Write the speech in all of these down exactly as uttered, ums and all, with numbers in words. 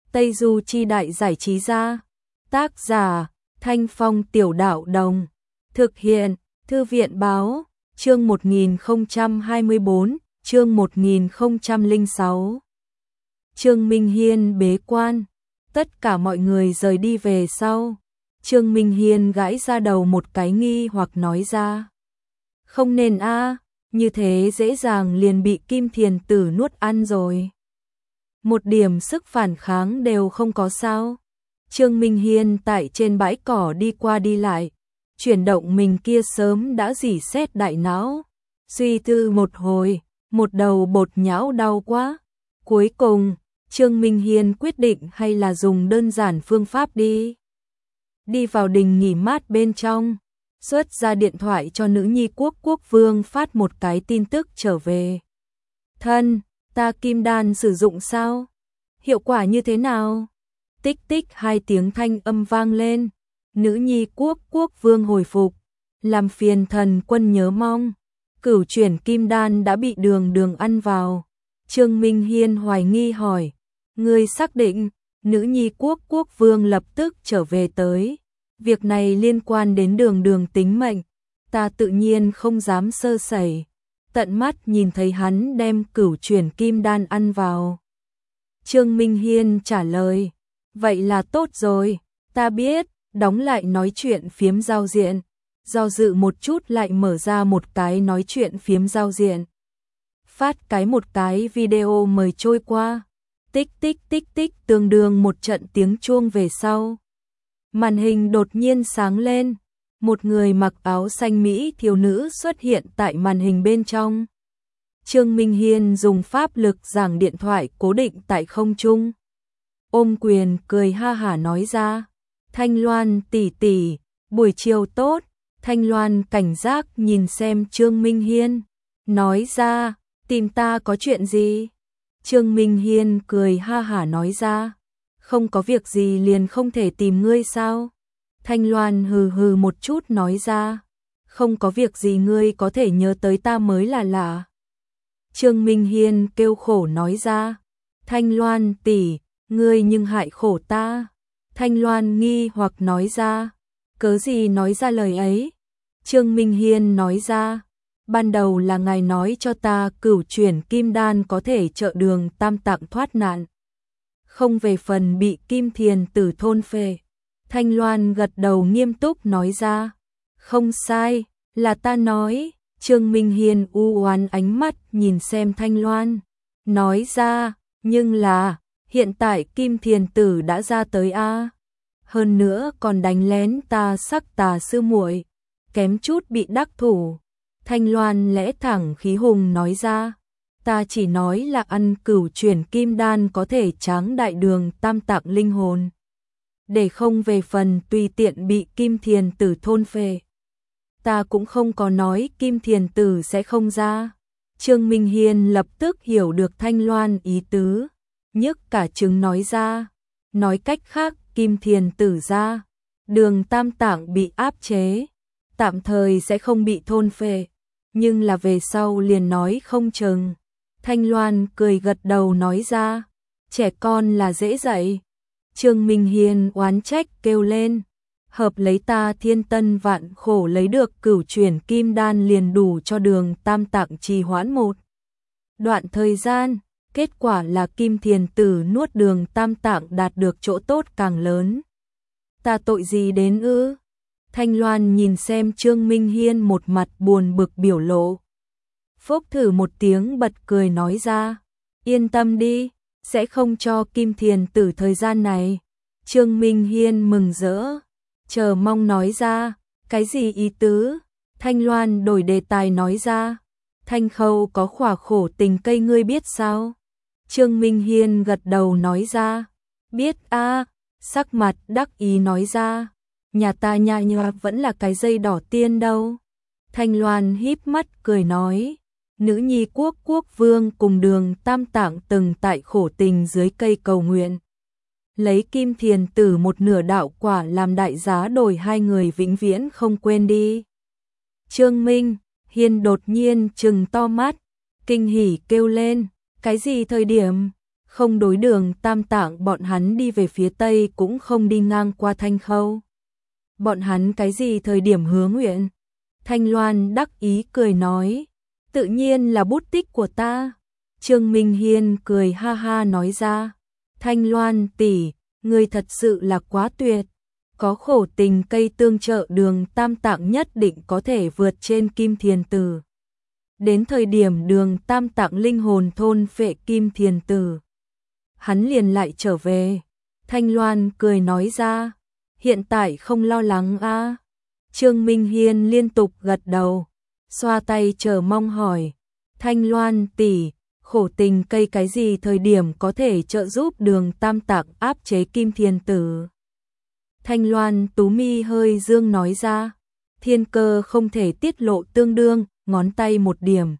Tây Du Chi Đại Giải Trí Gia. Tác giả, Thanh Phong Tiểu Đạo Đồng. Thực hiện, Thư viện Báo. Chương một nghìn không trăm hai mươi tư, chương một nghìn không trăm lẻ sáu. Trương Minh Hiên bế quan. Tất cả mọi người rời đi về sau. Trương Minh Hiên gãi ra đầu một cái nghi hoặc nói ra. Không nên a, như thế dễ dàng liền bị Kim Thiền Tử nuốt ăn rồi. Một điểm sức phản kháng đều không có sao. Trương Minh Hiên tại trên bãi cỏ đi qua đi lại, chuyển động mình kia sớm đã rỉ sét đại não. Suy tư một hồi, một đầu bột nhão đau quá. Cuối cùng, Trương Minh Hiên quyết định hay là dùng đơn giản phương pháp đi. Đi vào đình nghỉ mát bên trong, xuất ra điện thoại cho nữ nhi quốc quốc vương phát một cái tin tức trở về. Thân, ta kim đan sử dụng sao? Hiệu quả như thế nào? Tích tích hai tiếng thanh âm vang lên. Nữ nhi quốc quốc vương hồi phục. Làm phiền thần quân nhớ mong. Cửu chuyển kim đan đã bị đường đường ăn vào. Trương Minh Hiên hoài nghi hỏi. Ngươi xác định? Nữ nhi quốc quốc vương lập tức trở về tới. Việc này liên quan đến đường đường tính mệnh. Ta tự nhiên không dám sơ sẩy. Tận mắt nhìn thấy hắn đem cửu chuyển kim đan ăn vào. Trương Minh Hiên trả lời. Vậy là tốt rồi, ta biết, đóng lại nói chuyện phiếm giao diện. Do dự một chút lại mở ra một cái nói chuyện phiếm giao diện. Phát cái một cái video mời trôi qua. Tích tích tích tích tương đương một trận tiếng chuông về sau. Màn hình đột nhiên sáng lên. Một người mặc áo xanh Mỹ thiếu nữ xuất hiện tại màn hình bên trong. Trương Minh Hiên dùng pháp lực giảng điện thoại cố định tại không trung. Ôm quyền cười ha hả nói ra. Thanh Loan tỷ tỷ, buổi chiều tốt. Thanh Loan cảnh giác nhìn xem Trương Minh Hiên. Nói ra, tìm ta có chuyện gì? Trương Minh Hiên cười ha hả nói ra. Không có việc gì liền không thể tìm ngươi sao? Thanh Loan hừ hừ một chút nói ra. Không có việc gì ngươi có thể nhớ tới ta mới là lạ. Trương Minh Hiên kêu khổ nói ra. Thanh Loan tỷ, ngươi nhưng hại khổ ta. Thanh Loan nghi hoặc nói ra. Cớ gì nói ra lời ấy? Trương Minh Hiên nói ra. Ban đầu là ngài nói cho ta cửu chuyển kim đan có thể trợ đường tam tạng thoát nạn. Không về phần bị Kim Thiền Tử thôn phệ. Thanh Loan gật đầu nghiêm túc nói ra. Không sai, là ta nói. Trương Minh Hiên u oán ánh mắt nhìn xem Thanh Loan. Nói ra, nhưng là, hiện tại Kim Thiền Tử đã ra tới a. Hơn nữa còn đánh lén ta sắc tà sư muội, kém chút bị đắc thủ. Thanh Loan lẽ thẳng khí hùng nói ra. Ta chỉ nói là ăn cửu chuyển kim đan có thể tráng đại đường tam tạng linh hồn. Để không về phần tùy tiện bị Kim Thiền Tử thôn phệ. Ta cũng không có nói Kim Thiền Tử sẽ không ra. Trương Minh Hiên lập tức hiểu được Thanh Loan ý tứ. Nhức cả trứng nói ra. Nói cách khác Kim Thiền Tử ra. Đường tam tạng bị áp chế. Tạm thời sẽ không bị thôn phệ. Nhưng là về sau liền nói không chừng. Thanh Loan cười gật đầu nói ra. Trẻ con là dễ dạy. Trương Minh Hiên oán trách kêu lên. Hợp lấy ta thiên tân vạn khổ lấy được cửu chuyển kim đan liền đủ cho đường tam tạng trì hoãn một đoạn thời gian. Kết quả là Kim Thiền Tử nuốt đường tam tạng đạt được chỗ tốt càng lớn. Ta tội gì đến ư? Thanh Loan nhìn xem Trương Minh Hiên một mặt buồn bực biểu lộ. Phốc thử một tiếng bật cười nói ra. Yên tâm đi, sẽ không cho Kim Thiền Tử thời gian này. Trương Minh Hiên mừng rỡ, chờ mong nói ra. Cái gì ý tứ? Thanh Loan đổi đề tài nói ra. Thanh Khâu có khỏa khổ tình cây ngươi biết sao? Trương Minh Hiên gật đầu nói ra. Biết a. Sắc mặt đắc ý nói ra. Nhà ta nha nha vẫn là cái dây đỏ tiên đâu. Thanh Loan híp mắt cười nói. Nữ nhi quốc quốc vương cùng đường tam tạng từng tại khổ tình dưới cây cầu nguyện. Lấy Kim Thiền Tử một nửa đạo quả làm đại giá đổi hai người vĩnh viễn không quên đi. Trương Minh Hiên đột nhiên trừng to mắt, kinh hỉ kêu lên. Cái gì thời điểm? không đối đường Tam Tạng bọn hắn đi về phía Tây cũng không đi ngang qua Thanh Khâu. Bọn hắn cái gì thời điểm hứa nguyện? Thanh Loan đắc ý cười nói, tự nhiên là bút tích của ta. Trương Minh Hiên cười ha ha nói ra, Thanh Loan tỷ, ngươi thật sự là quá tuyệt. Có khổ tình cây tương trợ đường Tam Tạng nhất định có thể vượt trên Kim Thiền Tử. Đến thời điểm đường Tam Tạng linh hồn thôn phệ Kim Thiền Tử, hắn liền lại trở về. Thanh Loan cười nói ra, hiện tại không lo lắng a. À? Trương Minh Hiên liên tục gật đầu, xoa tay chờ mong hỏi, Thanh Loan tỷ, khổ tình cây cái gì thời điểm có thể trợ giúp đường Tam Tạng áp chế Kim Thiền Tử? Thanh Loan tú mi hơi dương nói ra, thiên cơ không thể tiết lộ tương đương, ngón tay một điểm.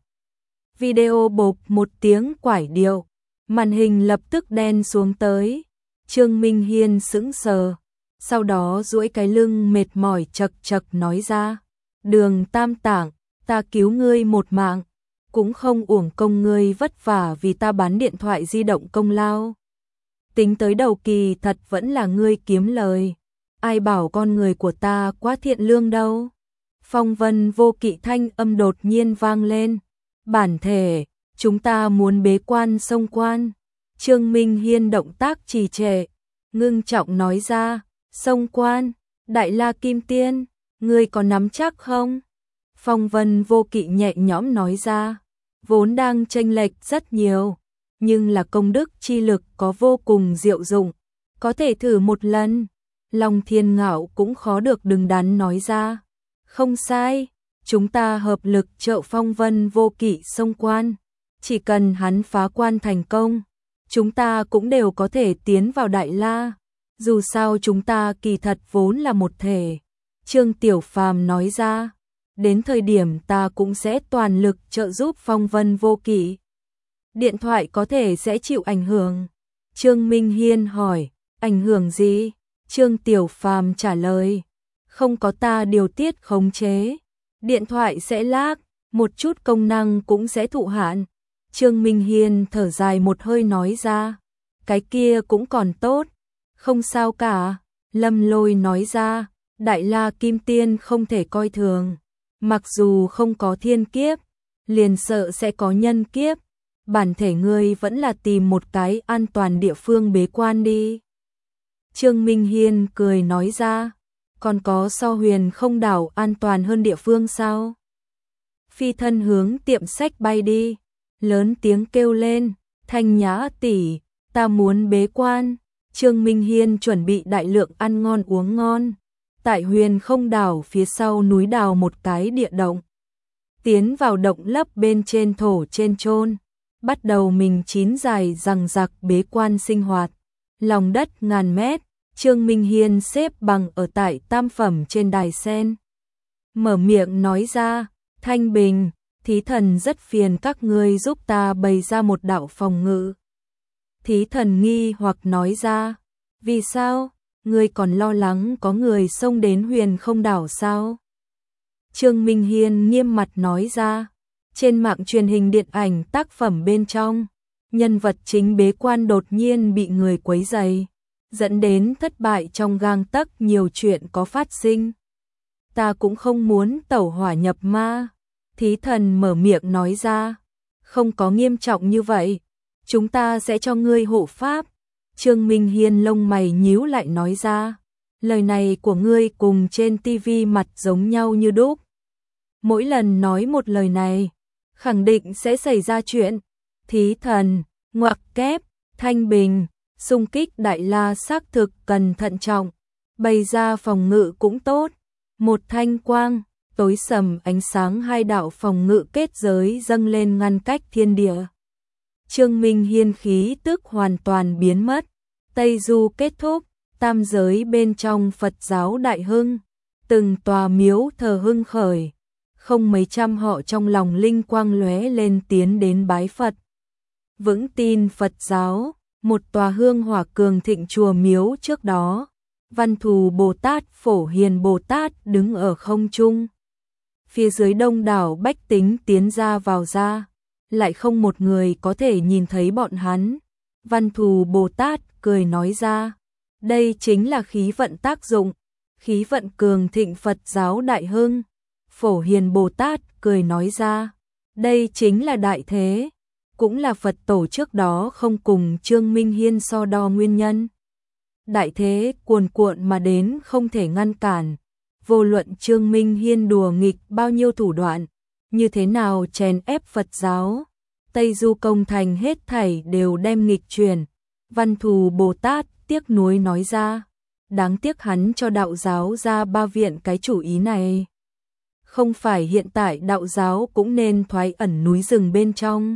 Video bộp một tiếng quải điệu, màn hình lập tức đen xuống tới. Trương Minh Hiên sững sờ, sau đó duỗi cái lưng mệt mỏi chật chật nói ra, đường Tam Tạng, ta cứu ngươi một mạng, cũng không uổng công ngươi vất vả vì ta bán điện thoại di động công lao. Tính tới đầu kỳ thật vẫn là ngươi kiếm lời, ai bảo con người của ta quá thiện lương đâu. Phong vân vô kỵ thanh âm đột nhiên vang lên, bản thể, chúng ta muốn bế quan xông quan. Trương Minh Hiên động tác trì trệ, ngưng trọng nói ra, xông quan, Đại La Kim Tiên, ngươi có nắm chắc không? Phong vân vô kỵ nhẹ nhõm nói ra, vốn đang chênh lệch rất nhiều, nhưng là công đức chi lực có vô cùng diệu dụng, có thể thử một lần. Long Thiên Ngạo cũng khó được đứng đắn nói ra, không sai, chúng ta hợp lực trợ phong vân vô kỵ xông quan, chỉ cần hắn phá quan thành công, chúng ta cũng đều có thể tiến vào Đại La, dù sao chúng ta kỳ thật vốn là một thể. Trương Tiểu Phàm nói ra, đến thời điểm ta cũng sẽ toàn lực trợ giúp phong vân vô kỵ. Điện thoại có thể sẽ chịu ảnh hưởng. Trương Minh Hiên hỏi, ảnh hưởng gì? Trương Tiểu Phàm trả lời, không có ta điều tiết khống chế, điện thoại sẽ lag, một chút công năng cũng sẽ thụ hạn. Trương Minh Hiên thở dài một hơi nói ra, cái kia cũng còn tốt, không sao cả. Lâm Lôi nói ra, Đại La Kim Tiên không thể coi thường, mặc dù không có thiên kiếp, liền sợ sẽ có nhân kiếp, bản thể ngươi vẫn là tìm một cái an toàn địa phương bế quan đi. Trương Minh Hiên cười nói ra, còn có so huyền không đảo an toàn hơn địa phương sao? Phi thân hướng tiệm sách bay đi, lớn tiếng kêu lên, Thanh Nhã tỷ, ta muốn bế quan. Trương Minh Hiên chuẩn bị đại lượng ăn ngon uống ngon, tại huyền không đảo phía sau núi đào một cái địa động, tiến vào động lấp bên trên thổ trên chôn, bắt đầu mình chín dài rằng giặc bế quan sinh hoạt. Lòng đất ngàn mét, Trương Minh Hiên xếp bằng ở tại tam phẩm trên đài sen, mở miệng nói ra, Thanh Bình, thí thần rất phiền các ngươi giúp ta bày ra một đạo phòng ngự. Thí thần nghi hoặc nói ra, vì sao, ngươi còn lo lắng có người xông đến huyền không đảo sao? Trương Minh Hiên nghiêm mặt nói ra, trên mạng truyền hình điện ảnh tác phẩm bên trong, nhân vật chính bế quan đột nhiên bị người quấy rầy, dẫn đến thất bại trong gang tấc, nhiều chuyện có phát sinh. Ta cũng không muốn tẩu hỏa nhập ma. Thí thần mở miệng nói ra, không có nghiêm trọng như vậy, chúng ta sẽ cho ngươi hộ pháp. Trương Minh Hiên lông mày nhíu lại nói ra, lời này của ngươi cùng trên tivi mặt giống nhau như đúc. Mỗi lần nói một lời này, khẳng định sẽ xảy ra chuyện. Thí thần, ngoặc kép, Thanh Bình, xung kích Đại La xác thực cần thận trọng, bày ra phòng ngự cũng tốt. Một thanh quang, tối sầm ánh sáng, hai đạo phòng ngự kết giới dâng lên ngăn cách thiên địa. Trương Minh Hiên khí tức hoàn toàn biến mất. Tây Du kết thúc, tam giới bên trong Phật giáo đại hưng, từng tòa miếu thờ hưng khởi, không mấy trăm họ trong lòng linh quang lóe lên tiến đến bái Phật. Vững tin Phật giáo, một tòa hương hỏa cường thịnh chùa miếu trước đó, Văn Thù Bồ Tát, Phổ Hiền Bồ Tát đứng ở không trung. Phía dưới đông đảo bách tính tiến ra vào ra, lại không một người có thể nhìn thấy bọn hắn. Văn Thù Bồ Tát cười nói ra, đây chính là khí vận tác dụng, khí vận cường thịnh Phật giáo đại hưng. Phổ Hiền Bồ Tát cười nói ra, đây chính là đại thế, cũng là Phật tổ trước đó không cùng Trương Minh Hiên so đo nguyên nhân. Đại thế cuồn cuộn mà đến không thể ngăn cản, vô luận Trương Minh Hiên đùa nghịch bao nhiêu thủ đoạn, như thế nào chèn ép Phật giáo, Tây Du công thành hết thảy đều đem nghịch chuyển. Văn Thù Bồ Tát tiếc nuối nói ra, đáng tiếc hắn cho đạo giáo ra ba viện cái chủ ý này. Không phải hiện tại đạo giáo cũng nên thoái ẩn núi rừng bên trong.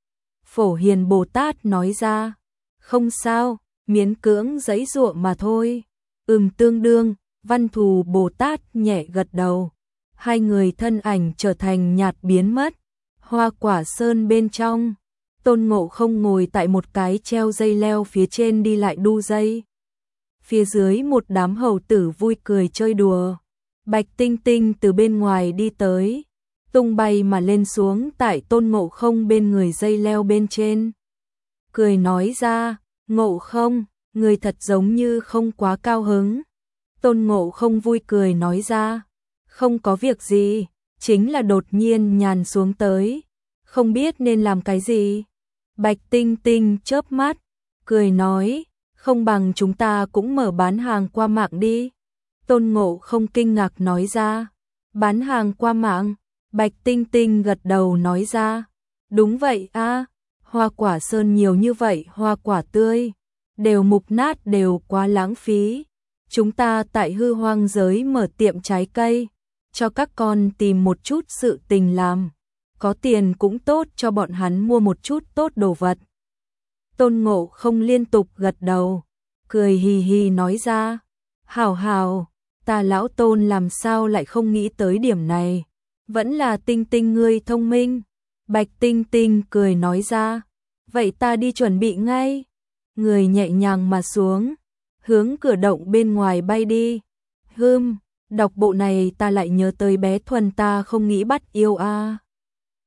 Phổ Hiền Bồ Tát nói ra, không sao, miễn cưỡng giãy giụa mà thôi. Ừm tương đương, Văn Thù Bồ Tát nhẹ gật đầu. Hai người thân ảnh trở thành nhạt biến mất. Hoa Quả Sơn bên trong, Tôn Ngộ Không ngồi tại một cái treo dây leo phía trên đi lại đu dây. Phía dưới một đám hầu tử vui cười chơi đùa. Bạch Tinh Tinh từ bên ngoài đi tới, tung bay mà lên xuống tại Tôn Ngộ Không bên người dây leo bên trên. Cười nói ra, Ngộ Không, người thật giống như không quá cao hứng. Tôn Ngộ Không vui cười nói ra, không có việc gì, chính là đột nhiên nhàn xuống tới, không biết nên làm cái gì. Bạch Tinh Tinh chớp mắt, cười nói, không bằng chúng ta cũng mở bán hàng qua mạng đi. Tôn Ngộ Không kinh ngạc nói ra, bán hàng qua mạng. Bạch Tinh Tinh gật đầu nói ra, đúng vậy a, Hoa Quả Sơn nhiều như vậy hoa quả tươi, đều mục nát đều quá lãng phí. Chúng ta tại hư hoang giới mở tiệm trái cây, cho các con tìm một chút sự tình làm, có tiền cũng tốt cho bọn hắn mua một chút tốt đồ vật. Tôn Ngộ Không liên tục gật đầu, cười hì hì nói ra, hảo hảo, ta lão Tôn làm sao lại không nghĩ tới điểm này, vẫn là Tinh Tinh ngươi thông minh. Bạch Tinh Tinh cười nói ra, vậy ta đi chuẩn bị ngay. Người nhẹ nhàng mà xuống, hướng cửa động bên ngoài bay đi. Hừm, đọc bộ này ta lại nhớ tới bé Thuần ta không nghĩ bắt yêu a. À.